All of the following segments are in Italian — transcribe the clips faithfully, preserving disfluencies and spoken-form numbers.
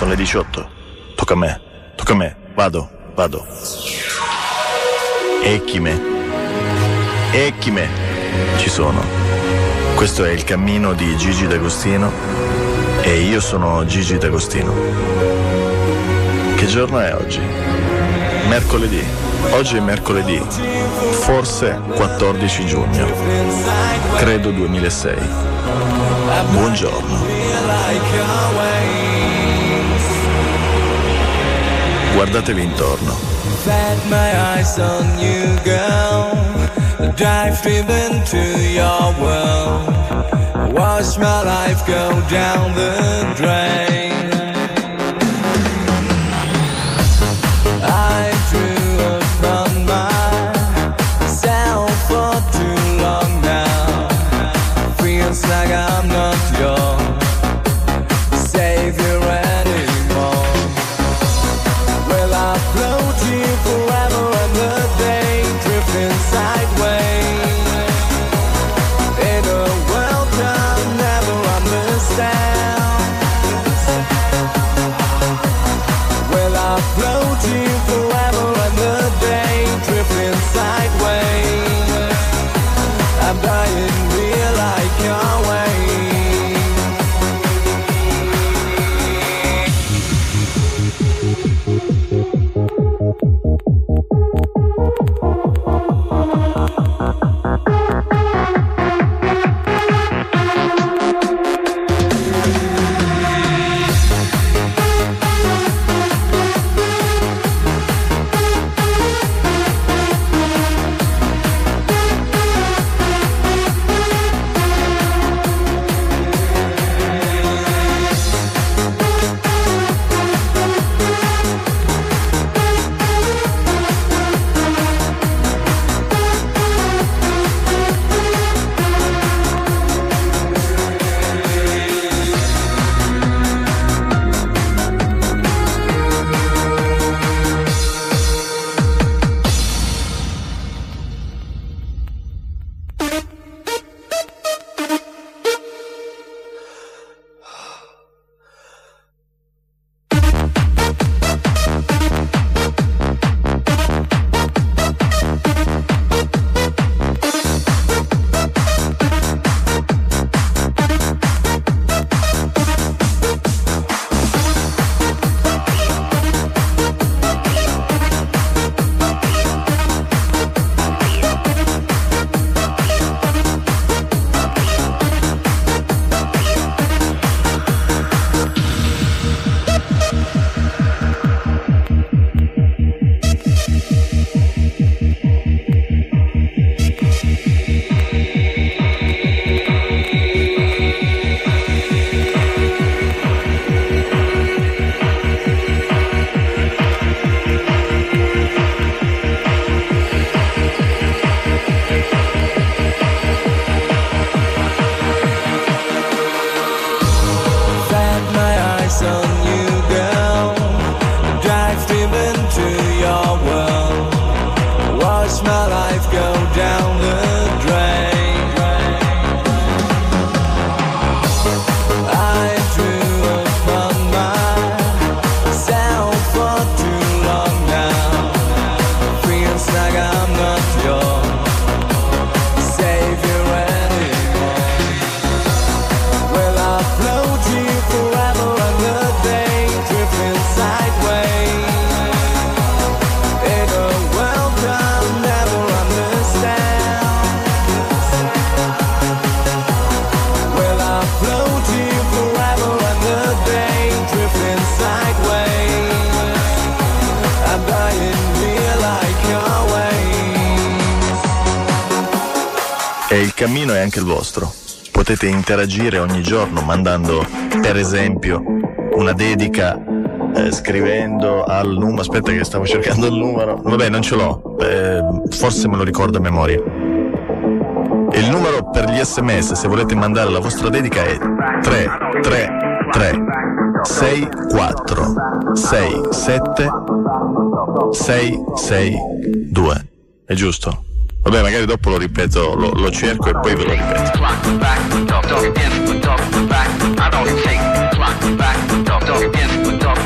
sono le diciotto. Tocca a me, tocca a me, vado, vado. Ecchime, ecchime, ci sono. Questo è il cammino di Gigi D'Agostino e io sono Gigi D'Agostino. Che giorno è oggi? Mercoledì. Oggi è mercoledì, forse quattordici giugno, credo duemilasei. Buongiorno. Guardatevi intorno. Set my eyes on you, girl. Dive deep into your world. Watch my life go down the drain. I drew from myself for too long now. Feels like I'm not your savior anymore. Will I float you forever and the day drifting sideways in a world I'll never understand? Will I float you forever and the day drifting sideways? I'm dying real like your way. E il cammino è anche il vostro. Potete interagire ogni giorno mandando, per esempio, una dedica, eh, scrivendo al numero. Aspetta che stavo cercando il numero. Vabbè, non ce l'ho. Eh, forse me lo ricordo a memoria. Il numero per gli sms, se volete mandare la vostra dedica, è tre tre tre sei quattro sei sette sei sei due. È giusto? Vabbè, magari dopo lo ripeto, lo, lo cerco e poi ve lo ripeto. Back,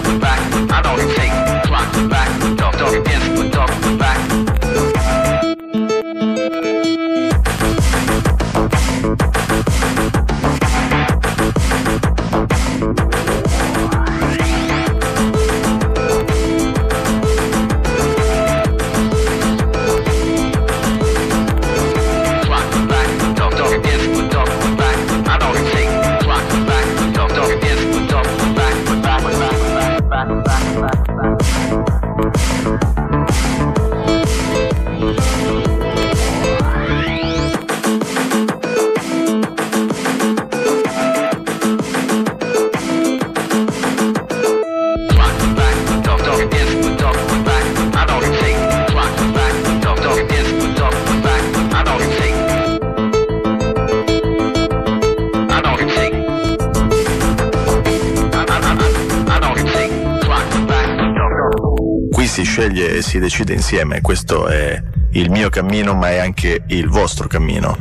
si sceglie e si decide insieme. Questo è il mio cammino, ma è anche il vostro cammino,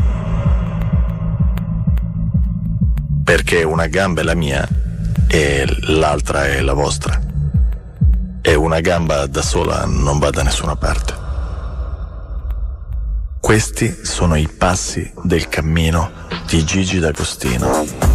perché una gamba è la mia e l'altra è la vostra, e una gamba da sola non va da nessuna parte. Questi sono i passi del cammino di Gigi D'Agostino.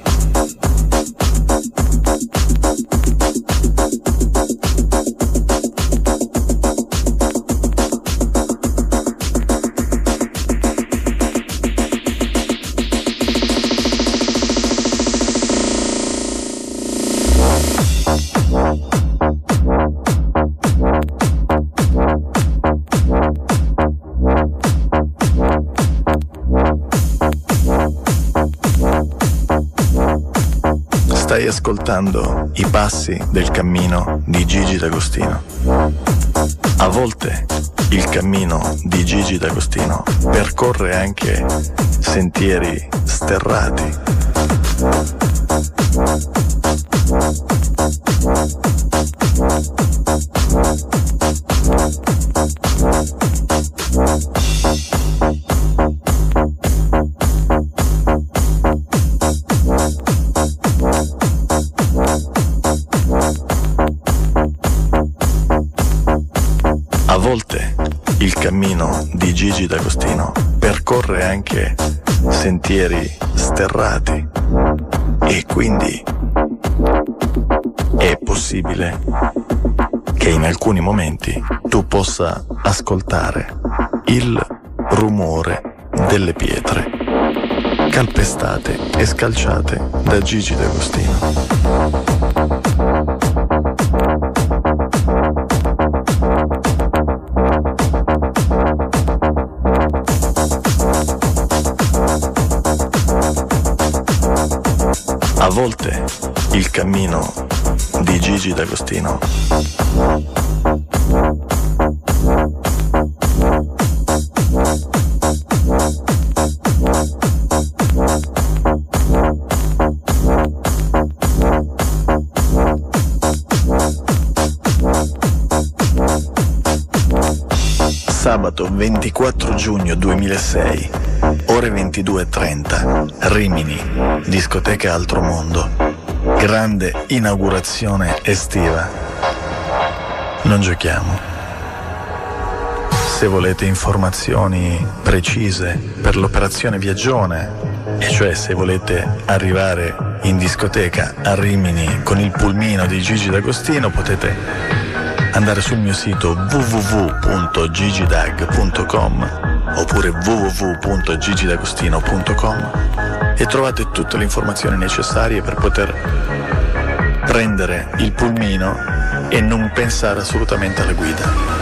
Stai ascoltando i passi del cammino di Gigi D'Agostino. A volte il cammino di Gigi D'Agostino percorre anche sentieri sterrati. A volte il cammino di Gigi D'Agostino percorre anche sentieri sterrati, e quindi è possibile che in alcuni momenti tu possa ascoltare il rumore delle pietre calpestate e scalciate da Gigi D'Agostino. A volte il cammino di Gigi D'Agostino sabato ventiquattro giugno duemilasei, ore ventidue e trenta, Rimini, discoteca Altro Mondo. Grande inaugurazione estiva. Non giochiamo. Se volete informazioni precise per l'operazione Viaggione, e cioè se volete arrivare in discoteca a Rimini con il pulmino di Gigi D'Agostino, potete andare sul mio sito w w w punto gigidag punto com oppure w w w punto gigidagostino punto com e trovate tutte le informazioni necessarie per poter prendere il pulmino e non pensare assolutamente alla guida.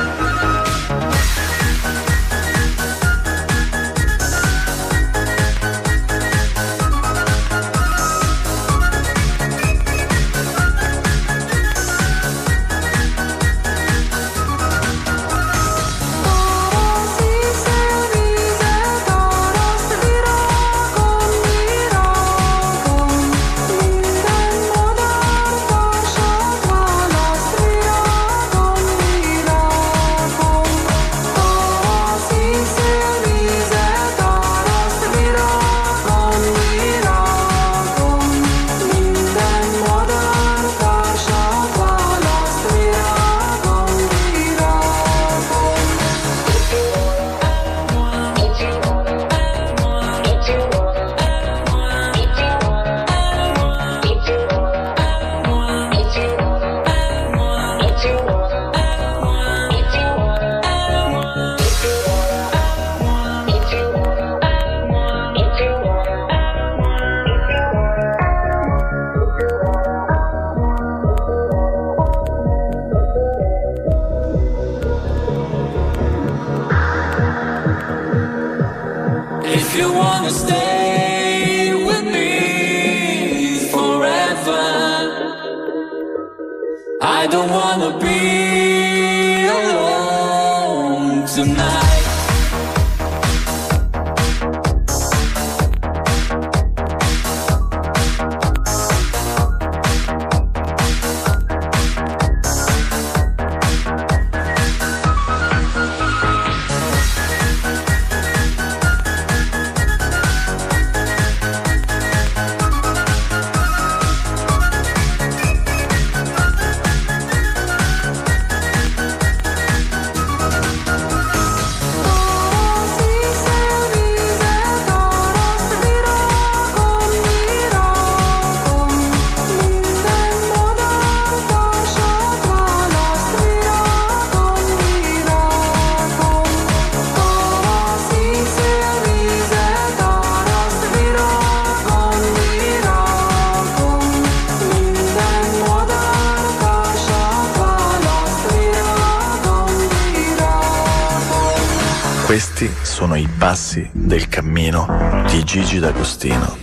If you wanna stay with me forever, I don't wanna be alone tonight. Questi sono i passi del cammino di Gigi D'Agostino.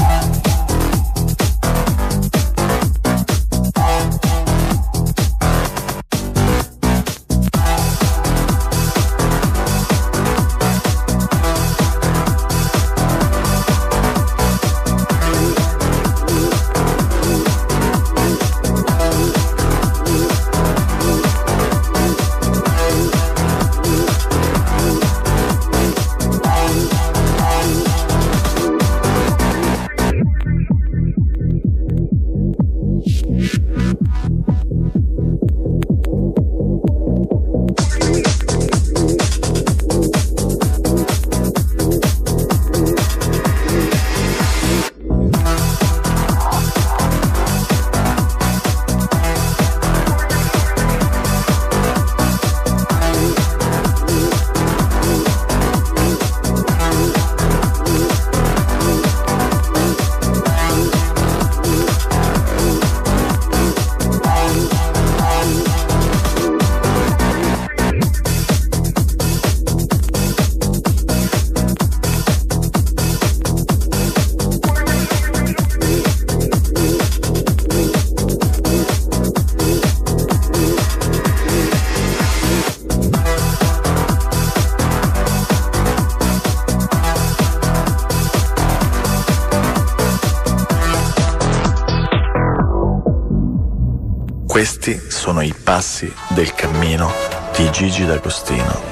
Questi sono i passi del cammino di Gigi D'Agostino.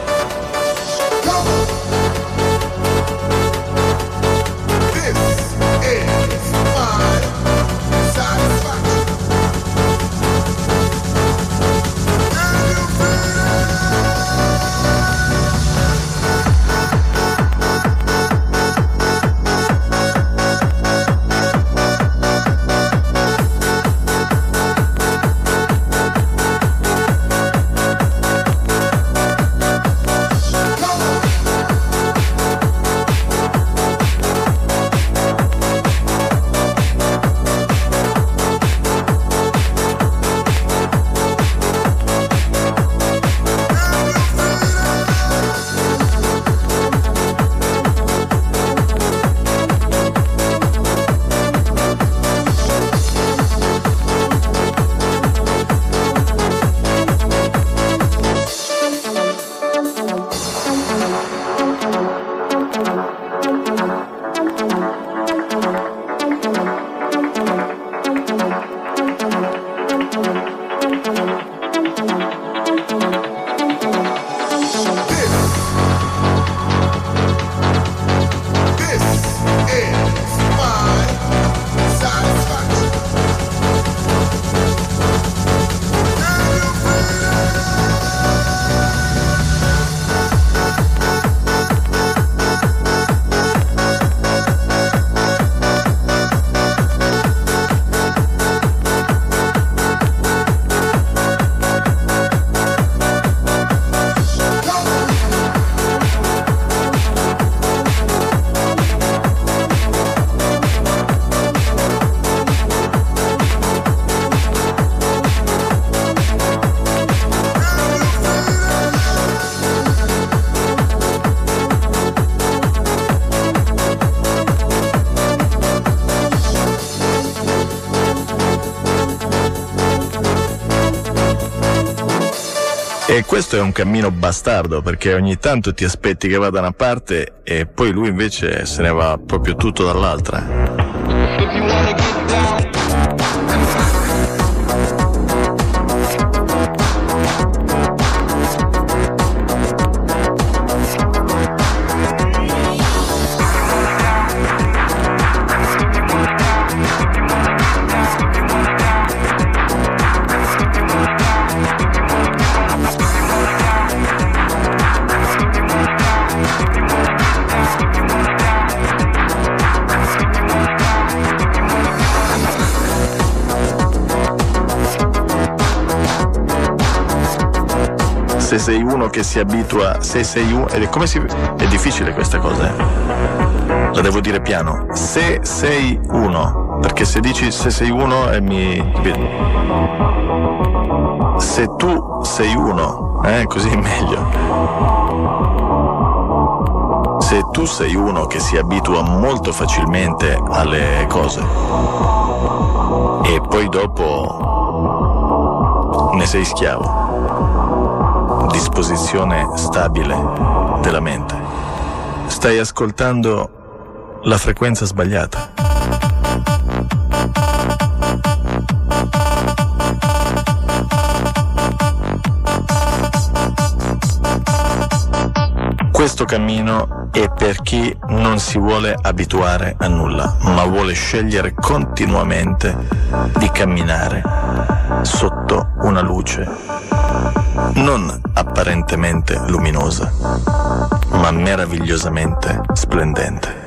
E questo è un cammino bastardo, perché ogni tanto ti aspetti che vada da una parte e poi lui invece se ne va proprio tutto dall'altra. Se sei uno che si abitua, se sei uno, ed è come si, è difficile questa cosa, eh? La devo dire piano. Se sei uno, perché se dici se sei uno e mi, se tu sei uno, eh, così è meglio. Se tu sei uno che si abitua molto facilmente alle cose e poi dopo ne sei schiavo, disposizione stabile della mente, stai ascoltando la frequenza sbagliata. Questo cammino è per chi non si vuole abituare a nulla, ma vuole scegliere continuamente di camminare sotto una luce non apparentemente luminosa, ma meravigliosamente splendente.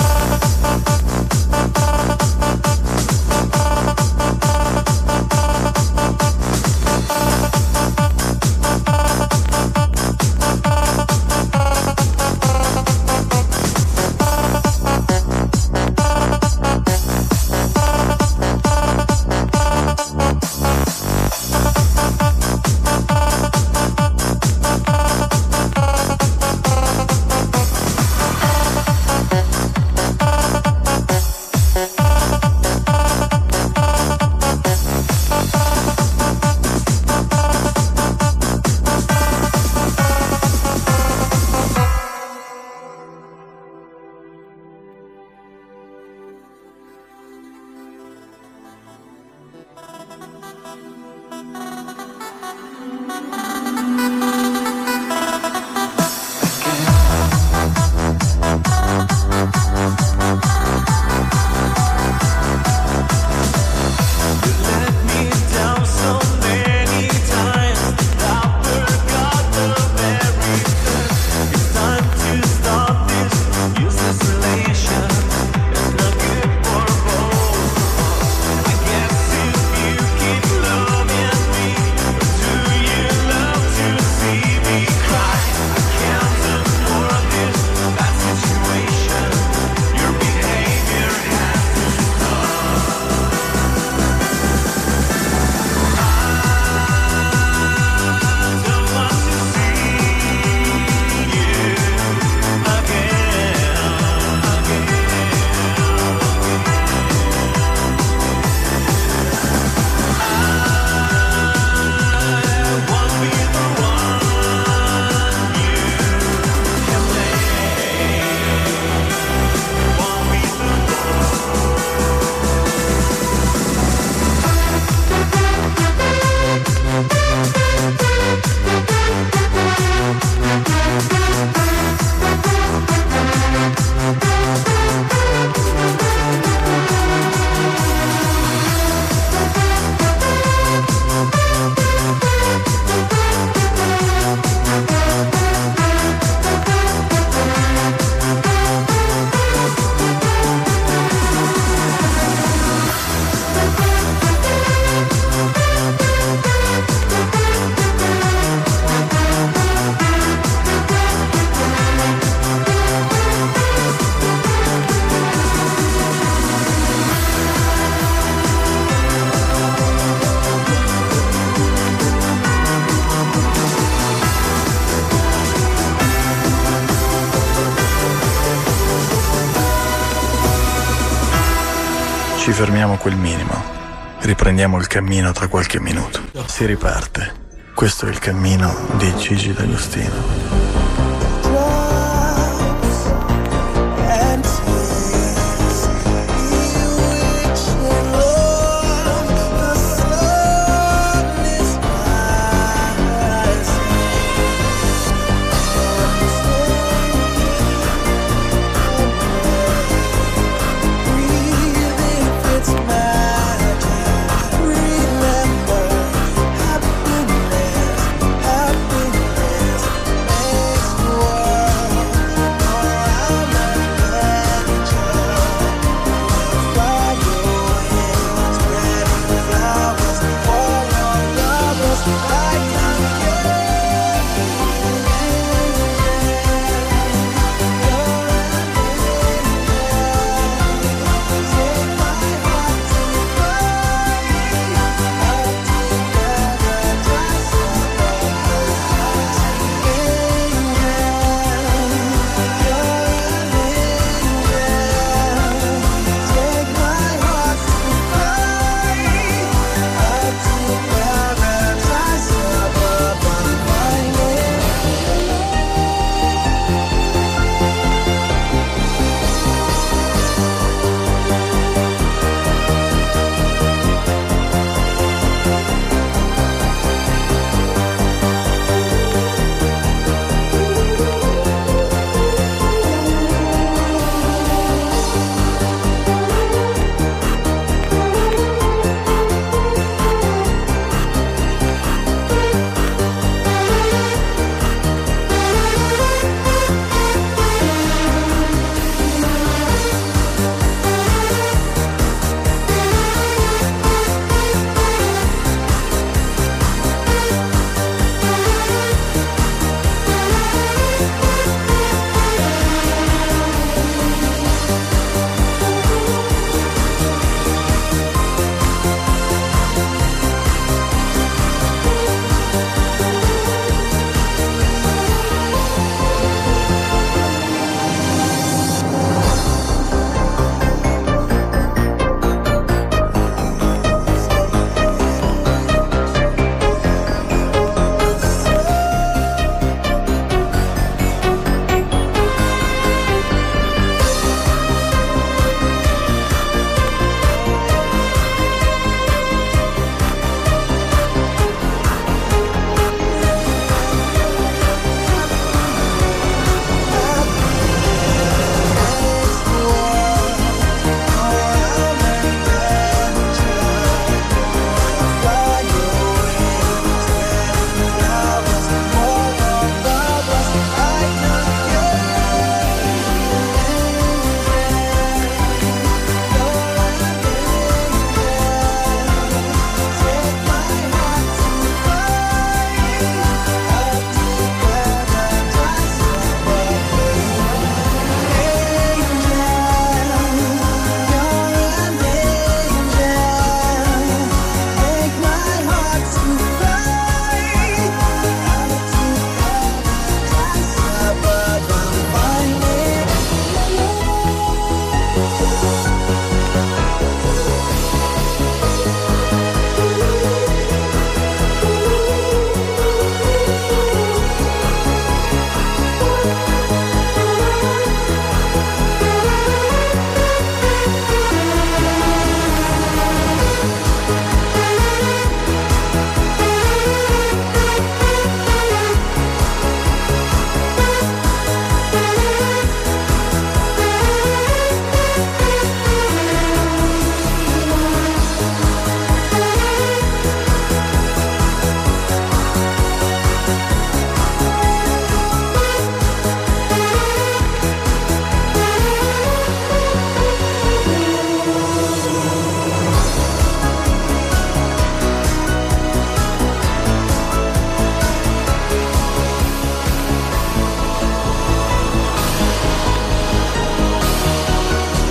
Ci fermiamo a quel minimo, riprendiamo il cammino tra qualche minuto. Si riparte. Questo è il cammino di Gigi D'Agostino.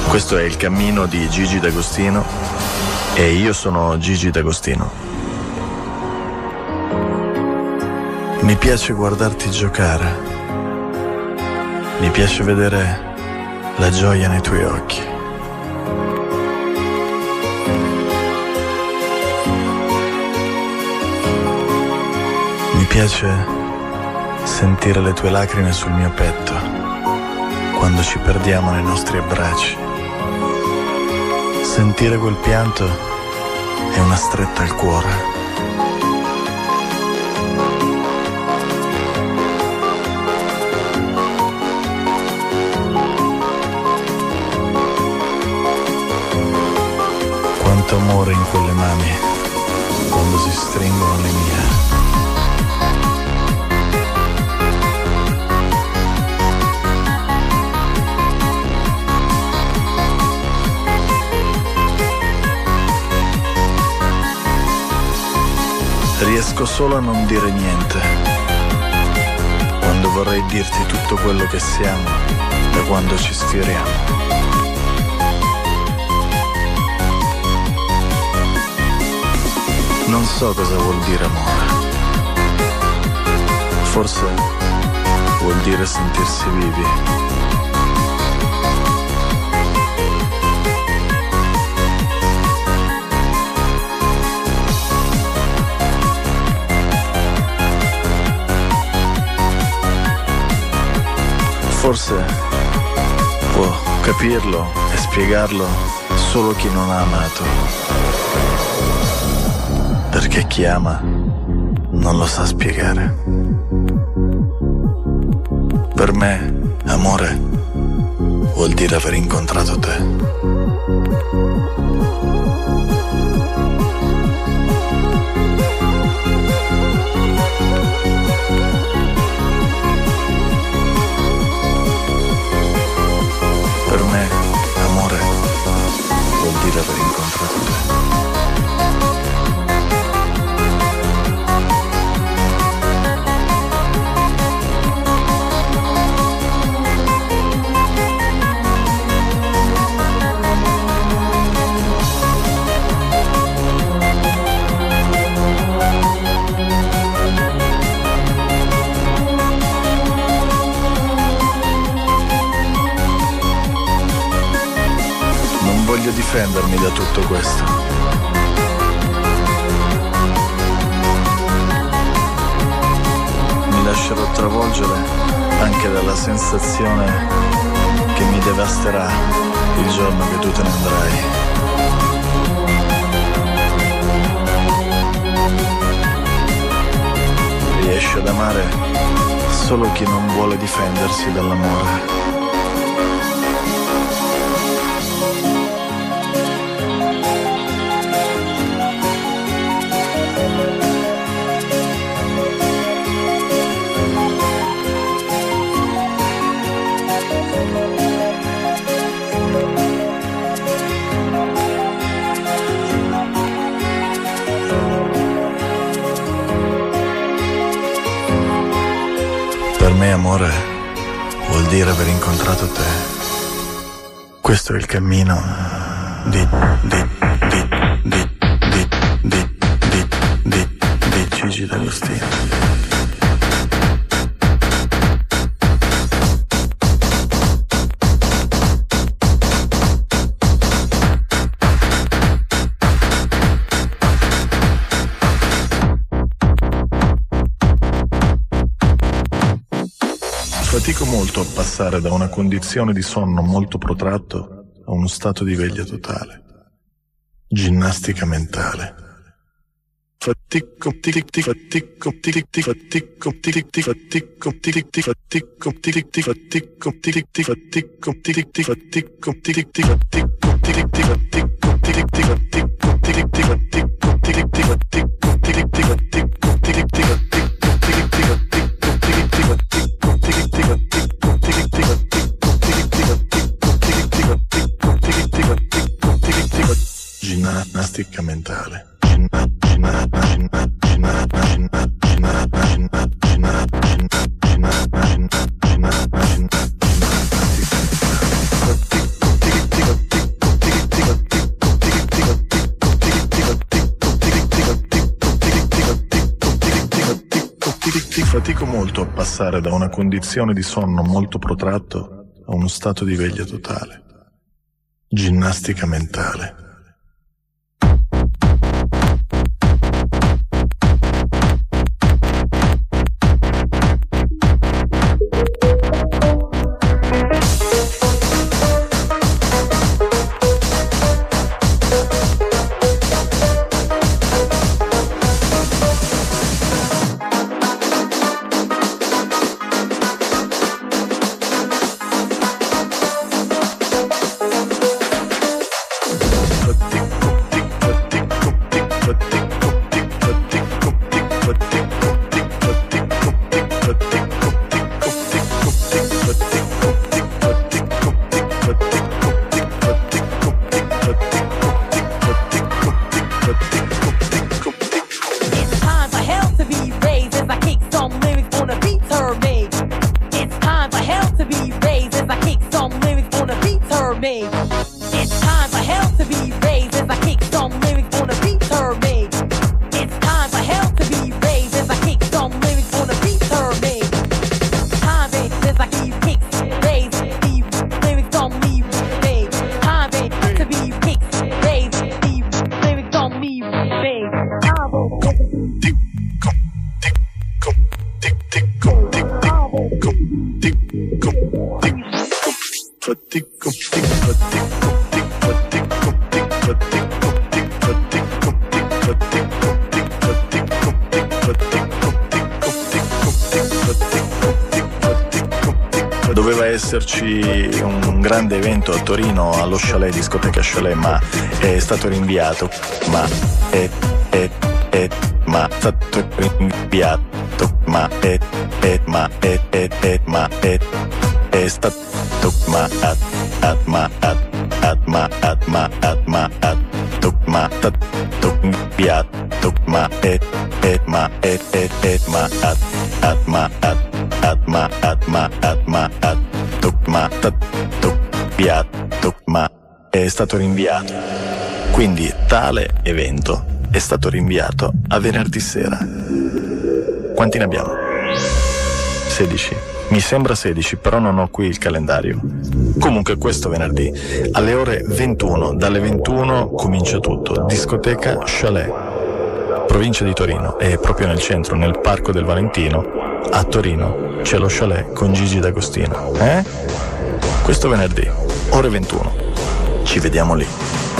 Questo è Il cammino di Gigi D'Agostino e io sono Gigi D'Agostino. Mi piace guardarti giocare, mi piace vedere la gioia nei tuoi occhi. Mi piace sentire le tue lacrime sul mio petto quando ci perdiamo nei nostri abbracci. Sentire quel pianto è una stretta al cuore. Quanto amore in quelle mani quando si stringono le mie. Riesco solo a non dire niente quando vorrei dirti tutto quello che siamo da quando ci sfioriamo. Non so cosa vuol dire amore. Forse vuol dire sentirsi vivi. Forse può capirlo e spiegarlo solo chi non ha amato, perché chi ama non lo sa spiegare. Per me, amore vuol dire aver incontrato te. Per me, amore, vuol dire aver incontrato te. Voglio difendermi da tutto questo. Mi lascerò travolgere anche dalla sensazione che mi devasterà il giorno che tu te ne andrai. Riesci ad amare solo chi non vuole difendersi dall'amore. Per me amore vuol dire aver incontrato te. Questo è il cammino di di di di di di di di di Gigi D'Agostino. Fatico molto a passare da una condizione di sonno molto protratto a uno stato di veglia totale. Ginnastica mentale. Fatico, tic, fatico, tic, fatico, tic, fatico, tic, fatico, tic, fatico, tic, fatico, tic, fatico, tic, fatico, tic, fatico, tic, fatico, tic, fatico, tic, fatico, ginnastica mentale. Fatico molto a passare da una condizione di sonno molto protratto a uno stato di veglia totale. Ginnastica mentale. Doveva esserci un grande evento a Torino allo Chalet, discoteca Chalet, ma è stato rinviato, ma è, è, è, ma è stato rinviato, ma è, è, ma è, è, è, ma è, è stato, ma at, at, ma at, at, ma at, ma at, ma at, ma è stato rinviato, ma è, è, ma è, è, è, ma at, at, ma at, at, ma at, ma at, ma at, ma ma è stato rinviato. Quindi tale evento è stato rinviato a venerdì sera. Quanti ne abbiamo? sedici. Mi sembra sedici, però non ho qui il calendario. Comunque questo venerdì alle ore ventuno, dalle ventuno comincia tutto. Discoteca Chalet, provincia di Torino, è proprio nel centro, nel Parco del Valentino. A Torino c'è lo Chalet con Gigi D'Agostino. Eh? Questo venerdì, ore ventuno. Ci vediamo lì.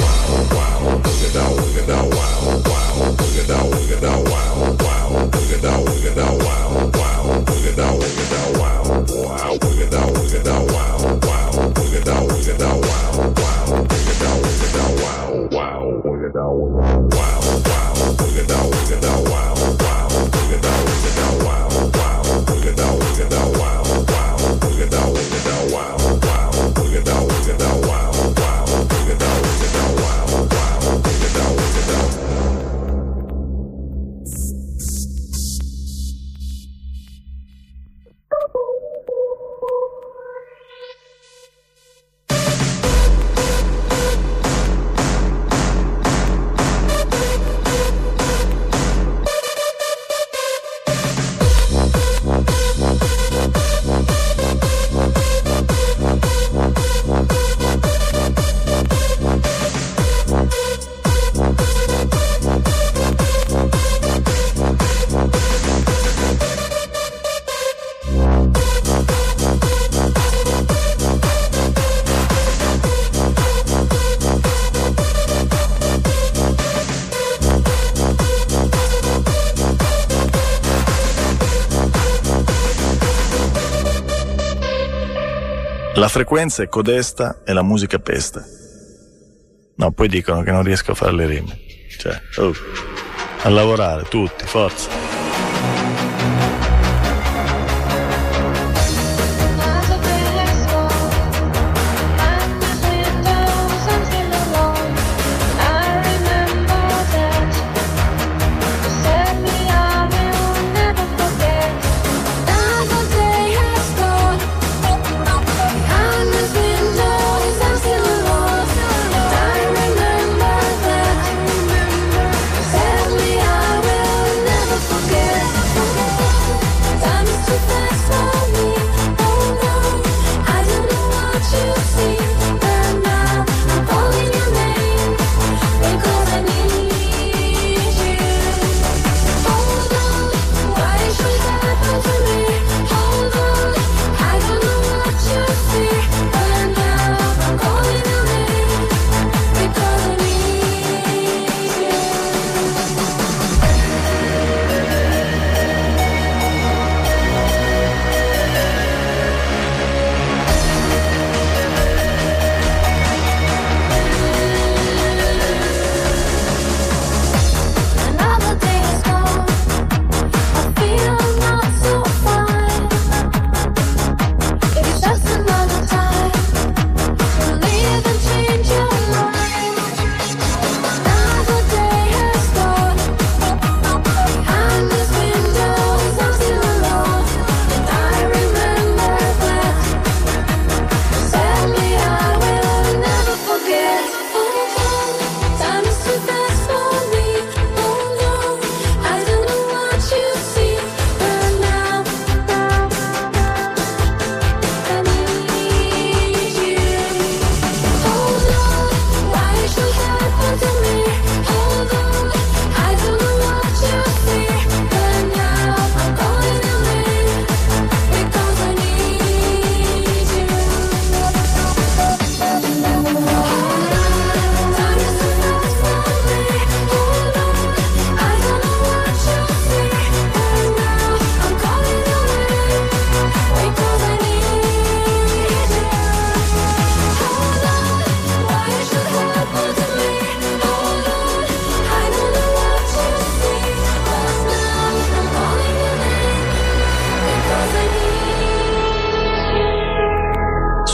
La frequenza è codesta e la musica pesta. No, poi dicono che non riesco a fare le rime. Cioè, oh, a lavorare, tutti, forza.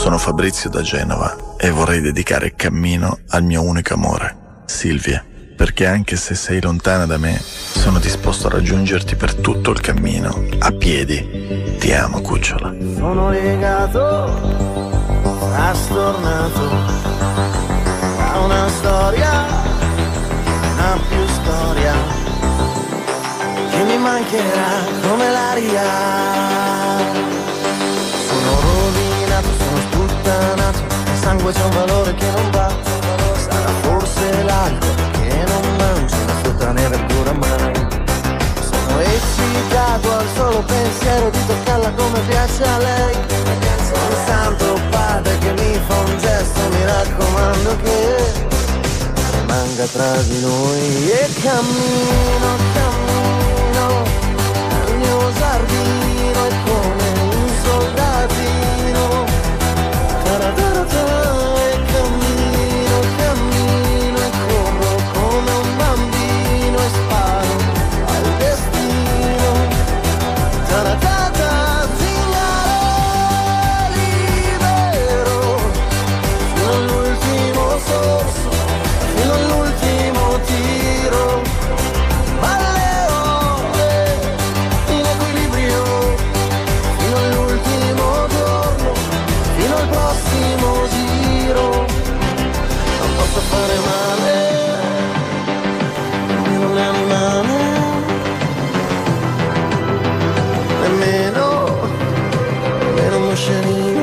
Sono Fabrizio da Genova e vorrei dedicare Cammino al mio unico amore, Silvia, perché anche se sei lontana da me, sono disposto a raggiungerti per tutto il cammino, a piedi. Ti amo, cucciola. Sono legato, astornato, a una storia, una più storia, che mi mancherà come l'aria. Sono rovinato, sono sputtanato, il sangue c'è un valore che non va, sarà forse l'alcol che non mangio, la frutta né verdura mai. Sono eccitato al solo pensiero di toccarla come piace a lei. Sono un santo padre che mi fa un gesto, mi raccomando che rimanga tra di noi. E cammino, cammino nel mio giardino, è come un soldatino. Taratata, e cammino, cammino e corro come un bambino e sparo al destino. Taratata, zingaro libero, fino all'ultimo sorso, fino all'ultimo tiro. Ballerò eh, in equilibrio, fino all'ultimo giorno, fino al prossimo giro. Non posso fare male, nemmeno un animale, nemmeno, nemmeno un moscerino.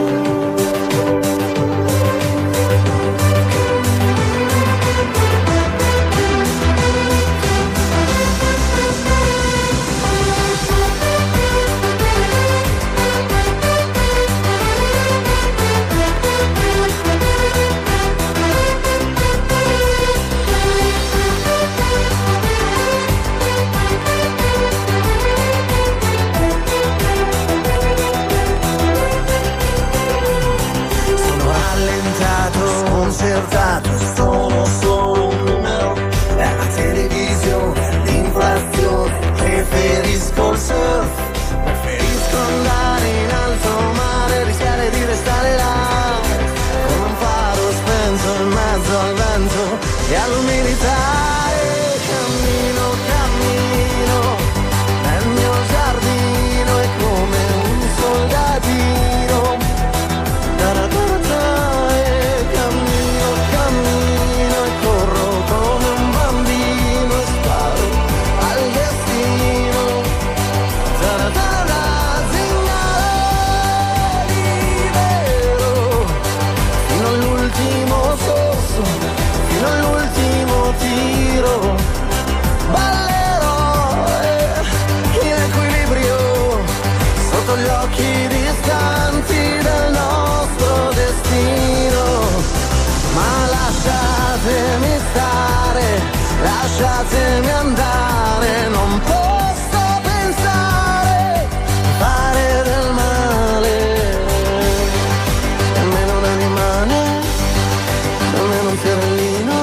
Sono rallentato, sconcertato, sono solo un numero. È la televisione, l'inflazione, preferisco il surf. Preferisco andare in alto mare, rischiare di restare là, come un faro spento in mezzo al vento e all'umidità. E cammino, cammino nel mio giardino, è come un soldatino. Taratata, e cammino, cammino e corro come un bambino e sparo al destino. Taratata, zingaro libero, fino all'ultimo sorso, fino all'ultimo tiro. Ballerò eh, in equilibrio, sotto gli occhi distanti del nostro destino. Ma lasciatemi stare, lasciatemi andare, non posso pensare di fare del male. Nemmeno un animale, nemmeno un fiorellino,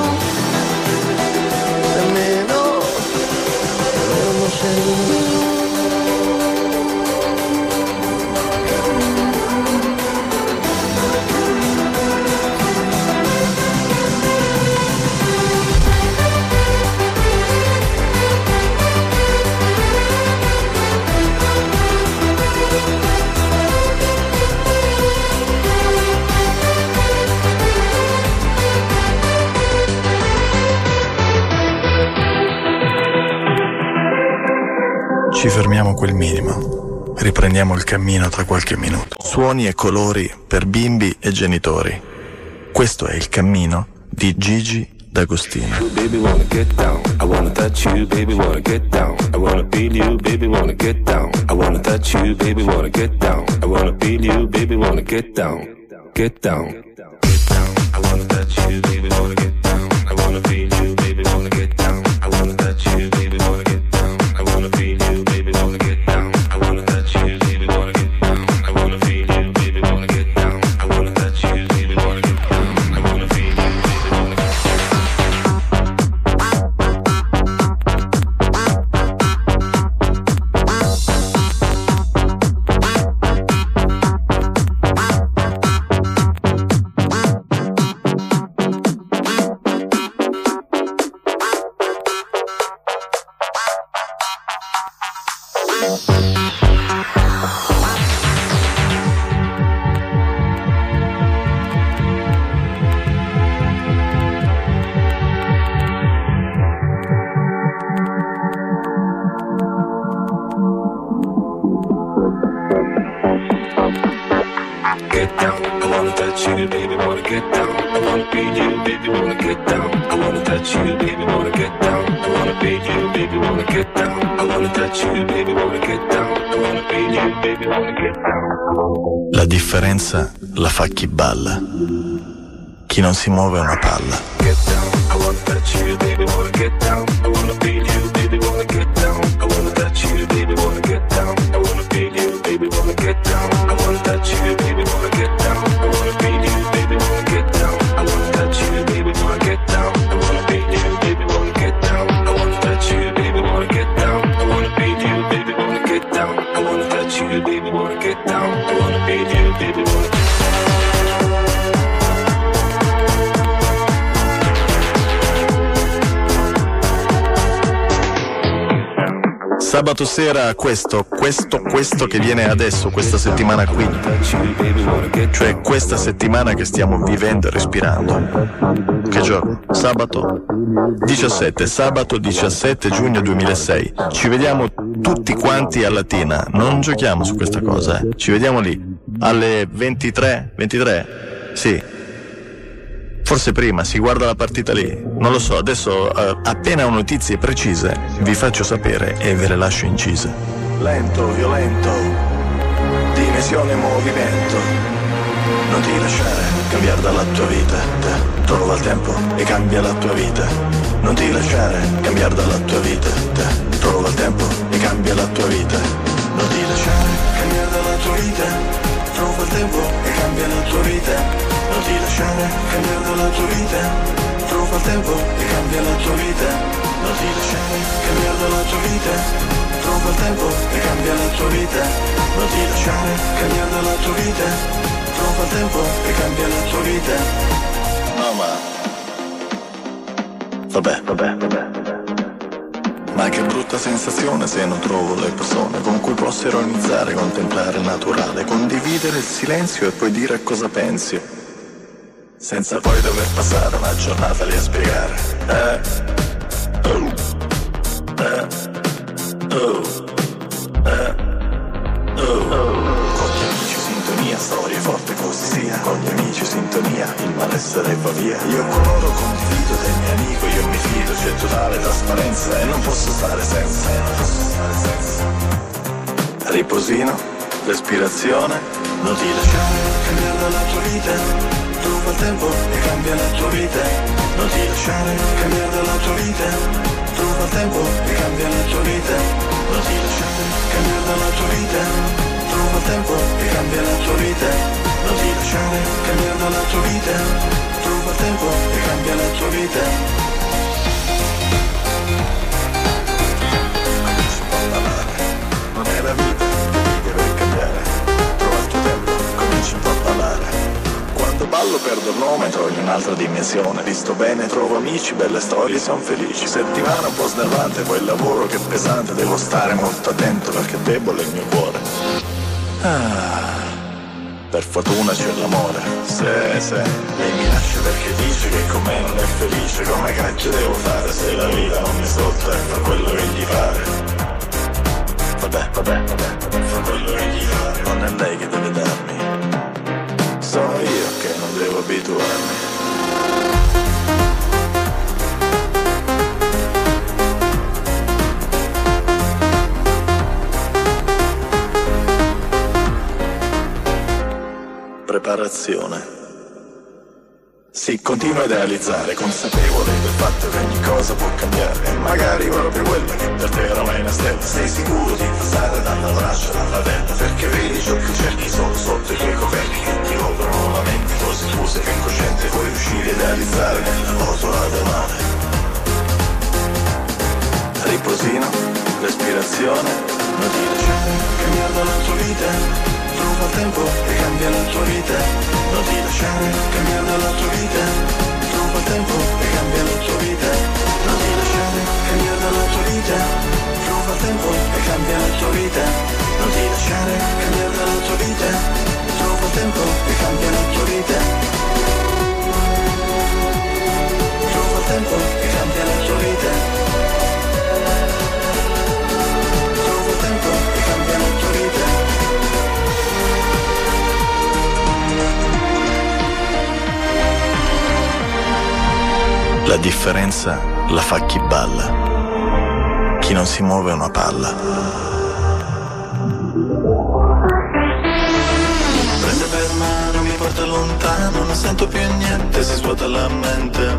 nemmeno, nemmeno un moscerino. Ci fermiamo a quel minimo. Riprendiamo il cammino tra qualche minuto. Suoni e colori per bimbi e genitori. Questo è il cammino di Gigi D'Agostino. Baby wanna get down, I wanna touch you, baby wanna get down, I wanna feel you, baby wanna get down, I wanna touch you, baby wanna get down, I wanna feel you, baby wanna get down, get down, get down, I wanna touch you, baby wanna get down, I wanna feel you, baby wanna get down, I wanna touch you, baby wanna get down, I wanna feel you, baby wanna get down, I wanna touch you, baby wanna get down, I wanna feel you, baby wanna get down, I wanna touch you, baby wanna get down, I wanna feel you, baby wanna get down. La differenza la fa chi balla, chi non si muove è una palla. Get down, I wanna touch you, baby, wanna get down. I wanna feel you, baby, wanna get down. I wanna touch you, baby, wanna get down. I wanna feel you, baby, wanna get down. I wanna touch you, baby, wanna get down. I wanna feel you, baby, wanna get down. I wanna touch you, baby, wanna get down. I wanna feel you, baby, wanna get down. I wanna touch you, baby, wanna get down. I wanna feel you, baby, wanna get down. I wanna touch you, baby, wanna get down. I wanna feel you, baby, wanna get down. Sabato sera questo, questo, questo che viene adesso, questa settimana qui, cioè questa settimana che stiamo vivendo e respirando. Che giorno? Sabato diciassette, sabato diciassette giugno duemilasei. Ci vediamo tutti quanti a Latina, non giochiamo su questa cosa, eh. Ci vediamo lì, alle ventitré, ventitré? Sì. Forse prima, si guarda la partita lì, non lo so, adesso eh, appena ho notizie precise vi faccio sapere e ve le lascio incise. Lento, violento, dimensione movimento, non ti lasciare cambiare dalla tua vita, te, trova il tempo e cambia la tua vita. Non ti lasciare cambiare dalla tua vita, te, trova il tempo e cambia la tua vita. Non ti lasciare cambiare dalla tua vita, trova il tempo e cambia la tua vita. Non ti lasciare cambiare dalla tua vita, trova il tempo e cambia la tua vita. Non ti lasciare cambiare dalla tua vita, trova il tempo e cambia la tua vita. Non ti lasciare cambiare dalla tua vita, trova il tempo e cambia la tua vita. No ma... Vabbè, vabbè, vabbè. Ma che brutta sensazione se non trovo le persone con cui posso ironizzare, contemplare il naturale, condividere il silenzio e poi dire cosa pensi, senza poi dover passare una giornata lì a spiegare. Eh? Oh. Eh? Oh. Eh? Oh. Con gli amici sintonia, storie forti così sia. Con gli amici sintonia, il malessere va via. Io con loro condivido del mio amico, io mi fido, c'è totale trasparenza e non posso stare senza, e non posso stare senza. Riposino, respirazione, non ti lasciare cambiare dalla tua vita, trova il tempo e cambia la tua vita. Non ti lasciare cambiare dalla tua vita, trova il tempo e cambia la tua vita. Non ti lasciare cambiare dalla tua vita, trova il tempo e cambia la tua vita. Non ti lasciare cambiare dalla tua vita, trova il tempo e cambia la tua vita. Non è la vita che deve cambiare, trova il tuo tempo, cominci un po' a ballare. Quando ballo perdo il nome, entro in un'altra dimensione. Visto bene, trovo amici, belle storie, son felici. Settimana un po' snervante, poi il lavoro che è pesante. Devo stare molto attento perché è debole il mio cuore. Ah, per fortuna c'è l'amore. Se, se, lei mi lascia perché dice che con me non è felice. Come cacchio devo fare se la vita non mi ascolta e fa quello che gli pare? Vabbè, vabbè, vabbè, fa quello che gli pare. Non è lei che deve darmi, sono io che non devo abituarmi. Preparazione. Si continua a idealizzare, consapevole del fatto che ogni cosa può cambiare. E magari proprio quella che per te era mai una stella. Sei sicuro di passare dalla braccia alla tenda, perché vedi ciò che cerchi solo sotto i tuoi coperti che ti coprono la mente, cose fuse che incosciente puoi riuscire a idealizzare nella botola del mare. Riposino, respirazione, non ti lasciare cambiare dalla tua vita, trova il tempo e cambia la tua vita. Non ti lasciare cambiare dalla tua vita, trova il tempo e cambia la tua vita. Non ti lasciare cambiare dalla tua vita, trova il tempo e cambia cambia la tua vita, non ti lasciare cambiare la tua vita, trova il tempo che cambia la tua vita, trova il tempo che cambia la tua vita, trova il tempo che cambia la tua vita. La differenza la fa chi balla, chi non si muove è una palla. Prende per mano, mi porta lontano, non sento più niente, si svuota la mente.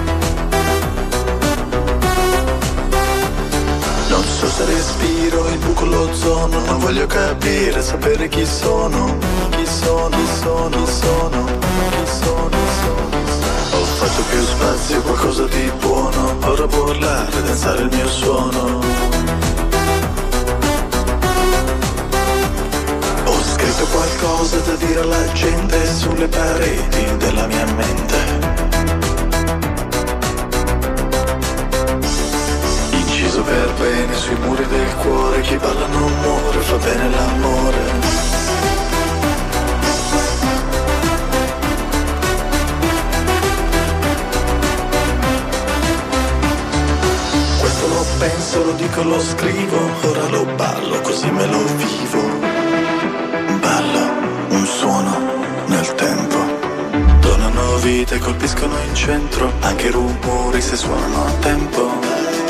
Non so se respiro il buco l'ozono, non voglio capire, sapere chi sono, chi sono, chi sono, chi sono, chi sono, chi sono. Ho fatto più spazio, qualcosa di buono, ora può urlare, danzare il mio suono. Ho scritto qualcosa da dire alla gente sulle pareti della mia mente. Inciso per bene sui muri del cuore, chi balla non muore, fa bene l'amore. Lo penso, lo dico, lo scrivo, ora lo ballo, così me lo vivo. Ballo, un suono nel tempo. Donano vita e colpiscono in centro, anche i rumori se suonano a tempo.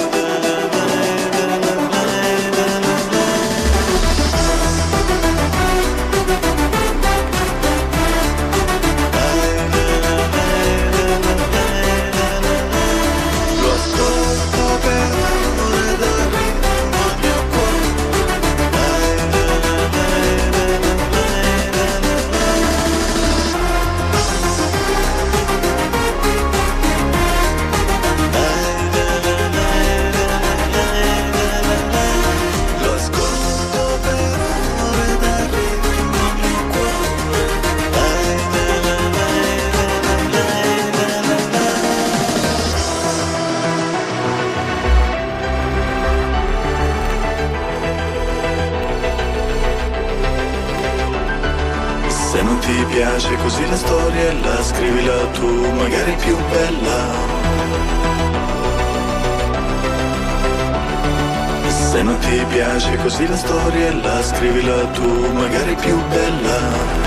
Se non ti piace così la storia, la scrivila tu, magari più bella. Se non ti piace così la storia, la scrivila tu, magari più bella.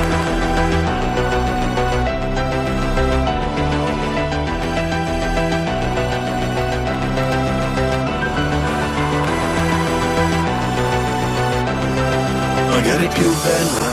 Magari più bella.